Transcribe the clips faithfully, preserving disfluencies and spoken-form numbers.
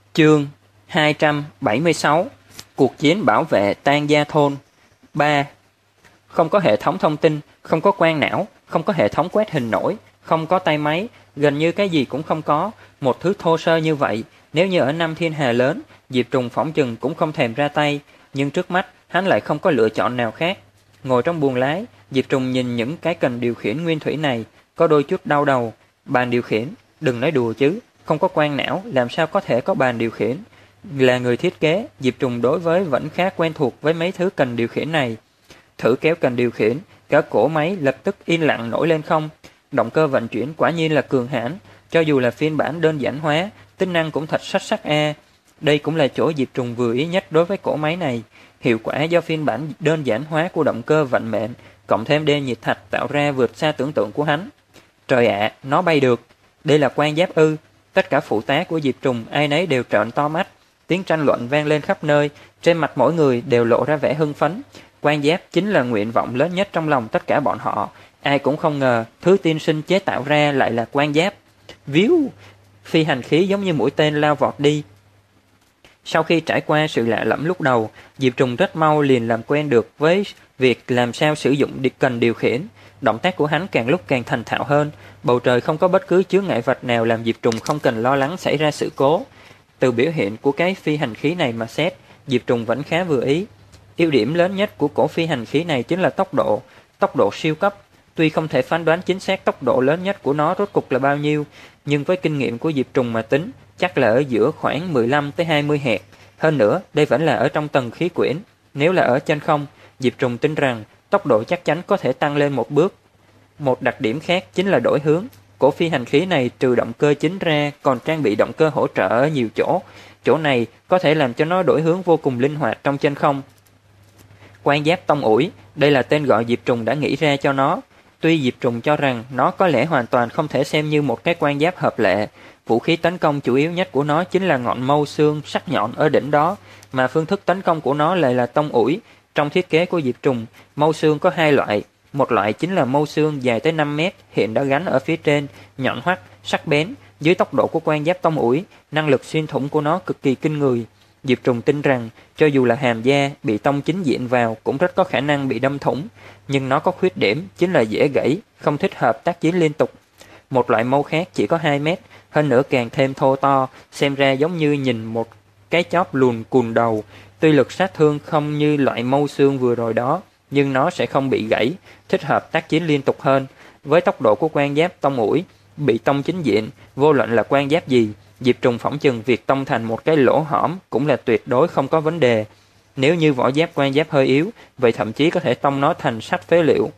Chương hai trăm bảy mươi sáu. Cuộc chiến bảo vệ Tan Gia Thôn. Ba. Không có hệ thống thông tin, không có quang não, không có hệ thống quét hình nổi, không có tay máy, gần như cái gì cũng không có. Một thứ thô sơ như vậy, nếu như ở năm thiên hà lớn, Diệp Trùng phỏng chừng cũng không thèm ra tay, nhưng trước mắt hắn lại không có lựa chọn nào khác. Ngồi trong buồng lái, Diệp Trùng nhìn những cái cần điều khiển nguyên thủy này, có đôi chút đau đầu. Bàn điều khiển, đừng nói đùa chứ, không có quang não, làm sao có thể có bàn điều khiển. Là người thiết kế, Diệp Trùng đối với vẫn khá quen thuộc với mấy thứ cần điều khiển này. Thử kéo cần điều khiển, cả cỗ máy lập tức yên lặng nổi lên không. Động cơ vận chuyển quả nhiên là cường hãn, cho dù là phiên bản đơn giản hóa, tính năng cũng thật xuất sắc a. Đây cũng là chỗ Diệp Trùng vừa ý nhất đối với cỗ máy này. Hiệu quả do phiên bản đơn giản hóa của động cơ vận mệnh, cộng thêm đê nhiệt thạch tạo ra vượt xa tưởng tượng của hắn. Trời ạ, nó bay được. Đây là quan giáp ư? Tất cả phụ tá của Diệp Trùng ai nấy đều trợn to mắt. Tiếng tranh luận vang lên khắp nơi, trên mặt mỗi người đều lộ ra vẻ hưng phấn. Quan giáp chính là nguyện vọng lớn nhất trong lòng tất cả bọn họ. Ai cũng không ngờ thứ tiên sinh chế tạo ra lại là quan giáp. Víu! Phi hành khí giống như mũi tên lao vọt đi. Sau khi trải qua sự lạ lẫm lúc đầu, Diệp Trùng rất mau liền làm quen được với việc làm sao sử dụng cần điều khiển. Động tác của hắn càng lúc càng thành thạo hơn. Bầu trời không có bất cứ chướng ngại vật nào làm Diệp Trùng không cần lo lắng xảy ra sự cố. Từ biểu hiện của cái phi hành khí này mà xét, Diệp Trùng vẫn khá vừa ý. Ưu điểm lớn nhất của cổ phi hành khí này chính là tốc độ, tốc độ siêu cấp. Tuy không thể phán đoán chính xác tốc độ lớn nhất của nó rốt cục là bao nhiêu, nhưng với kinh nghiệm của Diệp Trùng mà tính, chắc là ở giữa khoảng mười lăm tới hai mươi hertz. Hơn nữa, đây vẫn là ở trong tầng khí quyển. Nếu là ở trên không, Diệp Trùng tin rằng tốc độ chắc chắn có thể tăng lên một bước. Một đặc điểm khác chính là đổi hướng. Cổ phi hành khí này trừ động cơ chính ra còn trang bị động cơ hỗ trợ ở nhiều chỗ. Chỗ này có thể làm cho nó đổi hướng vô cùng linh hoạt trong trên không. Quan giáp tông ủi, đây là tên gọi Diệp Trùng đã nghĩ ra cho nó. Tuy Diệp Trùng cho rằng nó có lẽ hoàn toàn không thể xem như một cái quan giáp hợp lệ. Vũ khí tấn công chủ yếu nhất của nó chính là ngọn mâu xương sắc nhọn ở đỉnh đó, mà phương thức tấn công của nó lại là tông ủi. Trong thiết kế của Diệp Trùng, mâu xương có hai loại. Một loại chính là mâu xương dài tới năm mét, hiện đã gắn ở phía trên, nhọn hoắt, sắc bén. Dưới tốc độ của quan giáp tông ủi, năng lực xuyên thủng của nó cực kỳ kinh người. Diệp Trùng tin rằng, cho dù là hàm da bị tông chính diện vào cũng rất có khả năng bị đâm thủng, nhưng nó có khuyết điểm chính là dễ gãy, không thích hợp tác chiến liên tục. Một loại mâu khác chỉ có hai mét, hơn nữa càng thêm thô to, xem ra giống như nhìn một cái chóp lùn cùn đầu. Tuy lực sát thương không như loại mâu xương vừa rồi đó, nhưng nó sẽ không bị gãy, thích hợp tác chiến liên tục hơn. Với tốc độ của quan giáp tông ủi, bị tông chính diện, vô luận là quan giáp gì, Diệp Trùng phỏng chừng việc tông thành một cái lỗ hõm cũng là tuyệt đối không có vấn đề. Nếu như vỏ giáp quan giáp hơi yếu, vậy thậm chí có thể tông nó thành sắt phế liệu.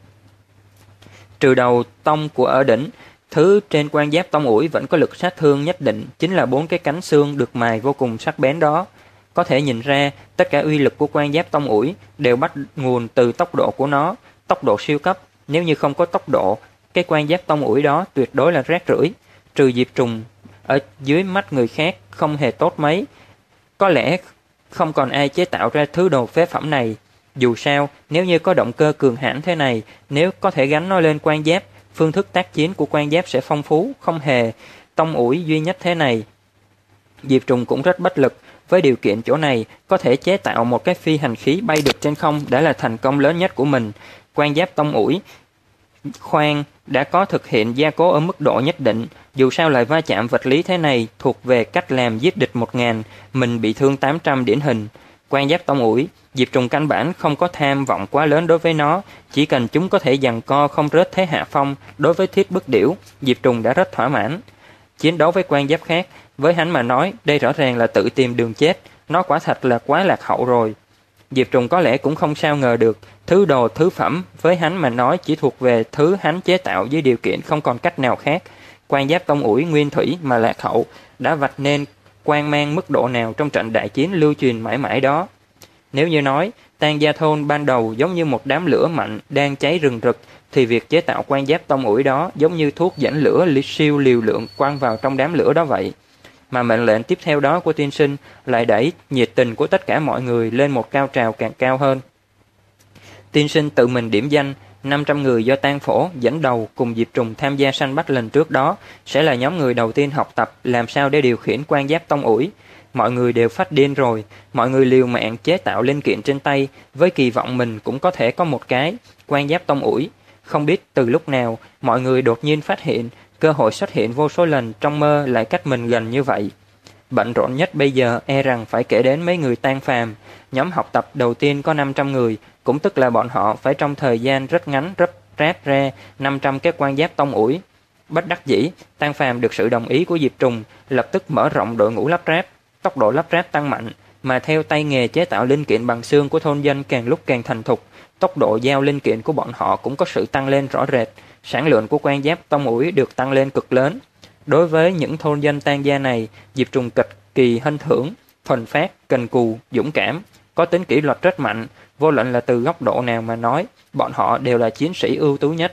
Trừ đầu tông của ở đỉnh, thứ trên quan giáp tông ủi vẫn có lực sát thương nhất định, chính là bốn cái cánh xương được mài vô cùng sắc bén đó. Có thể nhìn ra, tất cả uy lực của quan giáp tông ủi đều bắt nguồn từ tốc độ của nó, tốc độ siêu cấp. Nếu như không có tốc độ, cái quan giáp tông ủi đó tuyệt đối là rác rưởi. Trừ Diệp Trùng, ở dưới mắt người khác không hề tốt mấy. Có lẽ không còn ai chế tạo ra thứ đồ phế phẩm này. Dù sao, nếu như có động cơ cường hãn thế này, nếu có thể gắn nó lên quan giáp, phương thức tác chiến của quan giáp sẽ phong phú, không hề tông ủi duy nhất thế này. Diệp Trùng cũng rất bất lực. Với điều kiện chỗ này, có thể chế tạo một cái phi hành khí bay được trên không đã là thành công lớn nhất của mình. Quan giáp tông ủi khoan đã có thực hiện gia cố ở mức độ nhất định. Dù sao lại va chạm vật lý thế này thuộc về cách làm giết địch một ngàn, mình bị thương tám trăm điển hình. Quan giáp tông ủi, Diệp Trùng căn bản không có tham vọng quá lớn đối với nó. Chỉ cần chúng có thể giằng co không rớt thế hạ phong đối với thiết bức điểu, Diệp Trùng đã rất thỏa mãn. Chiến đấu với quan giáp khác, với hắn mà nói, đây rõ ràng là tự tìm đường chết. Nó quả thật là quá lạc hậu rồi. Diệp Trùng có lẽ cũng không sao ngờ được, thứ đồ thứ phẩm với hắn mà nói chỉ thuộc về thứ hắn chế tạo dưới điều kiện không còn cách nào khác. Quan giáp tông ủi nguyên thủy mà lạc hậu đã vạch nên quan mang mức độ nào trong trận đại chiến lưu truyền mãi mãi đó. Nếu như nói Tan Gia Thôn ban đầu giống như một đám lửa mạnh đang cháy rừng rực, thì việc chế tạo quan giáp tông ủi đó giống như thuốc dẫn lửa siêu liều lượng quăng vào trong đám lửa đó vậy. Mà mệnh lệnh tiếp theo đó của tiên sinh lại đẩy nhiệt tình của tất cả mọi người lên một cao trào càng cao hơn. Tiên sinh tự mình điểm danh, năm trăm người do Tan Phổ dẫn đầu cùng Diệp Trùng tham gia săn bắt lần trước đó sẽ là nhóm người đầu tiên học tập làm sao để điều khiển quan giáp tông ủi. Mọi người đều phát điên rồi, mọi người liều mạng chế tạo linh kiện trên tay, với kỳ vọng mình cũng có thể có một cái quan giáp tông ủi. Không biết từ lúc nào, mọi người đột nhiên phát hiện, cơ hội xuất hiện vô số lần trong mơ lại cách mình gần như vậy. Bận rộn nhất bây giờ e rằng phải kể đến mấy người tan phàm. Nhóm học tập đầu tiên có năm trăm người, cũng tức là bọn họ phải trong thời gian rất ngắn rất ráp ra năm trăm cái quan giáp tông ủi. Bất đắc dĩ, Tan Phàm được sự đồng ý của Diệp Trùng, lập tức mở rộng đội ngũ lắp ráp. Tốc độ lắp ráp tăng mạnh, mà theo tay nghề chế tạo linh kiện bằng xương của thôn dân càng lúc càng thành thục, tốc độ giao linh kiện của bọn họ cũng có sự tăng lên rõ rệt. Sản lượng của quan giáp tông ủi được tăng lên cực lớn. Đối với những thôn dân tan gia này, Diệp Trùng cực kỳ hân thưởng, thuần phát, cần cù, dũng cảm, có tính kỷ luật rất mạnh. Vô luận là từ góc độ nào mà nói, bọn họ đều là chiến sĩ ưu tú nhất.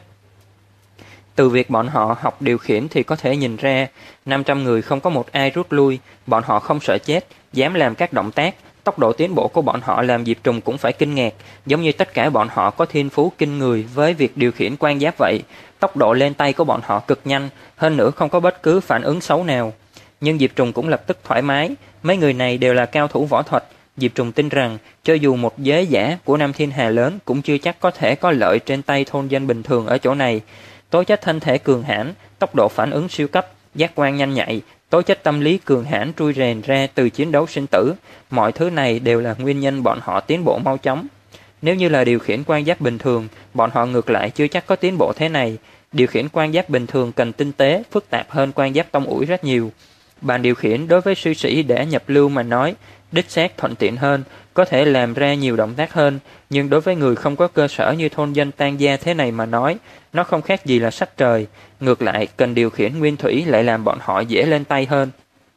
Từ việc bọn họ học điều khiển thì có thể nhìn ra, năm trăm người không có một ai rút lui, bọn họ không sợ chết, dám làm các động tác. Tốc độ tiến bộ của bọn họ làm Diệp Trùng cũng phải kinh ngạc, giống như tất cả bọn họ có thiên phú kinh người với việc điều khiển quan giáp vậy. Tốc độ lên tay của bọn họ cực nhanh, hơn nữa không có bất cứ phản ứng xấu nào. Nhưng Diệp Trùng cũng lập tức thoải mái, mấy người này đều là cao thủ võ thuật. Diệp Trùng tin rằng, cho dù một giới giả của Nam Thiên Hà lớn cũng chưa chắc có thể có lợi trên tay thôn dân bình thường ở chỗ này. Tố chất thân thể cường hãn, tốc độ phản ứng siêu cấp, giác quan nhanh nhạy, tố chất tâm lý cường hãn trui rèn ra từ chiến đấu sinh tử, mọi thứ này đều là nguyên nhân bọn họ tiến bộ mau chóng. Nếu như là điều khiển quan giáp bình thường, bọn họ ngược lại chưa chắc có tiến bộ thế này. Điều khiển quan giáp bình thường cần tinh tế, phức tạp hơn quan giáp tông ủi rất nhiều. Bàn điều khiển đối với sư sĩ để nhập lưu mà nói, đích xác thuận tiện hơn, có thể làm ra nhiều động tác hơn, nhưng đối với người không có cơ sở như thôn dân tan gia thế này mà nói, nó không khác gì là sách trời. Ngược lại, cần điều khiển nguyên thủy lại làm bọn họ dễ lên tay hơn.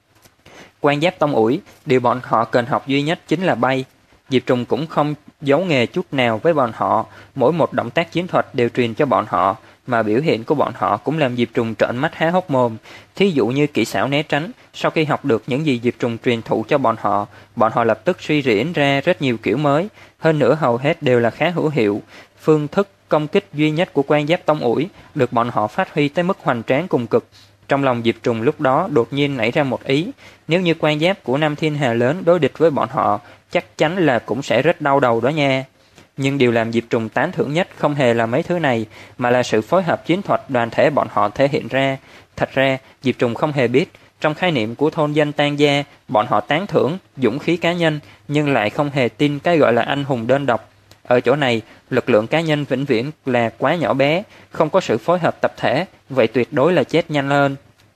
Quan giáp tông ủi, điều bọn họ cần học duy nhất chính là bay. Diệp Trùng cũng không giấu nghề chút nào với bọn họ, mỗi một động tác chiến thuật đều truyền cho bọn họ, mà biểu hiện của bọn họ cũng làm Diệp Trùng trợn mắt há hốc mồm. Thí dụ như kỹ xảo né tránh, sau khi học được những gì Diệp Trùng truyền thụ cho bọn họ, bọn họ lập tức suy diễn ra rất nhiều kiểu mới, hơn nữa hầu hết đều là khá hữu hiệu. Phương thức công kích duy nhất của quan giáp tông ủi được bọn họ phát huy tới mức hoành tráng cùng cực. Trong lòng Diệp Trùng lúc đó đột nhiên nảy ra một ý, nếu như quan giáp của Nam Thiên Hà lớn đối địch với bọn họ, chắc chắn là cũng sẽ rất đau đầu đó nha. Nhưng điều làm Diệp Trùng tán thưởng nhất không hề là mấy thứ này, mà là sự phối hợp chiến thuật đoàn thể bọn họ thể hiện ra. Thật ra, Diệp Trùng không hề biết, trong khái niệm của thôn dân tan gia, bọn họ tán thưởng dũng khí cá nhân, nhưng lại không hề tin cái gọi là anh hùng đơn độc. Ở chỗ này, lực lượng cá nhân vĩnh viễn là quá nhỏ bé, không có sự phối hợp tập thể, vậy tuyệt đối là chết nhanh hơn.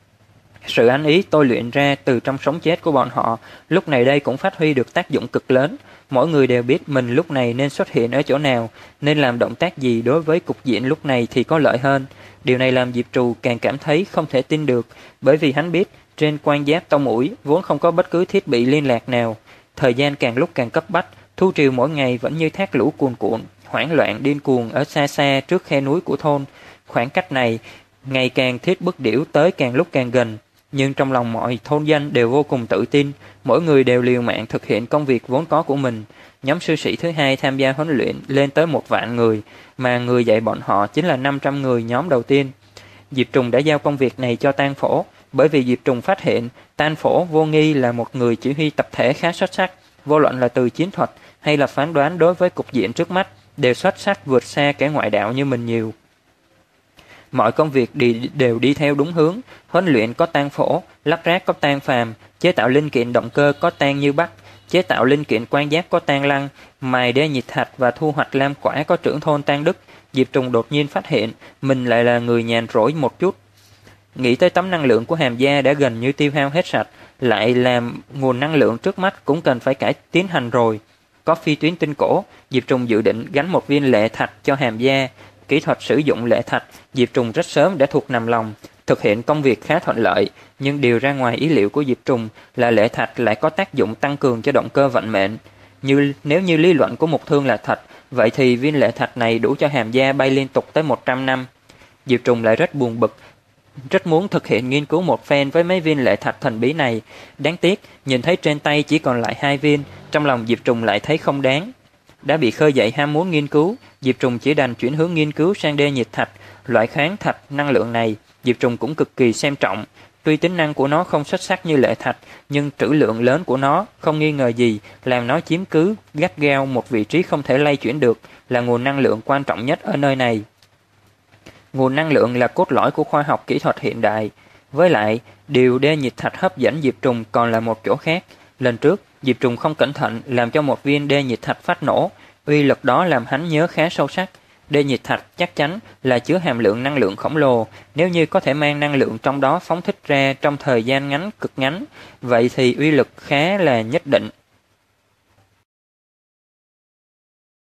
Sự ăn ý tôi luyện ra từ trong sống chết của bọn họ, lúc này đây cũng phát huy được tác dụng cực lớn. Mỗi người đều biết mình lúc này nên xuất hiện ở chỗ nào, nên làm động tác gì đối với cục diện lúc này thì có lợi hơn. Điều này làm Diệp Trù càng cảm thấy không thể tin được, bởi vì hắn biết trên quan giáp tông ủi vốn không có bất cứ thiết bị liên lạc nào. Thời gian càng lúc càng cấp bách, thú triều mỗi ngày vẫn như thác lũ cuồn cuộn, hoảng loạn điên cuồng ở xa xa trước khe núi của thôn. Khoảng cách này ngày càng thiết bức điểu tới càng lúc càng gần. Nhưng trong lòng mọi thôn dân đều vô cùng tự tin, mỗi người đều liều mạng thực hiện công việc vốn có của mình. Nhóm sư sĩ thứ hai tham gia huấn luyện lên tới một vạn người, mà người dạy bọn họ chính là năm trăm người nhóm đầu tiên. Diệp Trùng đã giao công việc này cho Tan Phổ, bởi vì Diệp Trùng phát hiện Tan Phổ vô nghi là một người chỉ huy tập thể khá xuất sắc, vô luận là từ chiến thuật hay là phán đoán đối với cục diện trước mắt, đều xuất sắc vượt xa kẻ ngoại đạo như mình nhiều. Mọi công việc đi, đều đi theo đúng hướng, huấn luyện có Tan Phổ, lắp ráp có Tan Phàm, chế tạo linh kiện động cơ có Tan Như Bắc, chế tạo linh kiện quan giáp có Tan Lăng, mài đê nhiệt thạch và thu hoạch lam quả có trưởng thôn Tan Đức. Diệp Trùng đột nhiên phát hiện mình lại là người nhàn rỗi một chút. Nghĩ tới tấm năng lượng của Hàm Gia đã gần như tiêu hao hết sạch, lại làm nguồn năng lượng trước mắt cũng cần phải cải tiến hành rồi. Có phi tuyến tinh cổ, Diệp Trùng dự định gắn một viên lệ thạch cho Hàm Gia. Kỹ thuật sử dụng lệ thạch, Diệp Trùng rất sớm đã thuộc nằm lòng, thực hiện công việc khá thuận lợi, nhưng điều ra ngoài ý liệu của Diệp Trùng là lệ thạch lại có tác dụng tăng cường cho động cơ vận mệnh. Như nếu như lý luận của Mục Thương là thật, vậy thì viên lệ thạch này đủ cho Hàm Gia bay liên tục tới một trăm năm. Diệp Trùng lại rất buồn bực, rất muốn thực hiện nghiên cứu một phen với mấy viên lệ thạch thần bí này. Đáng tiếc, nhìn thấy trên tay chỉ còn lại hai viên, trong lòng Diệp Trùng lại thấy không đáng. Đã bị khơi dậy ham muốn nghiên cứu, Diệp Trùng chỉ đành chuyển hướng nghiên cứu sang đê nhiệt thạch. Loại khoáng thạch năng lượng này, Diệp Trùng cũng cực kỳ xem trọng. Tuy tính năng của nó không xuất sắc như lệ thạch, nhưng trữ lượng lớn của nó không nghi ngờ gì làm nó chiếm cứ gắt gao một vị trí không thể lay chuyển được, là nguồn năng lượng quan trọng nhất ở nơi này. Nguồn năng lượng là cốt lõi của khoa học kỹ thuật hiện đại. Với lại, điều đê nhiệt thạch hấp dẫn Diệp Trùng còn là một chỗ khác. Lần trước, Diệp Trùng không cẩn thận làm cho một viên đê nhiệt thạch phát nổ, uy lực đó làm hắn nhớ khá sâu sắc. Đê nhiệt thạch chắc chắn là chứa hàm lượng năng lượng khổng lồ, nếu như có thể mang năng lượng trong đó phóng thích ra trong thời gian ngắn cực ngắn, vậy thì uy lực khá là nhất định.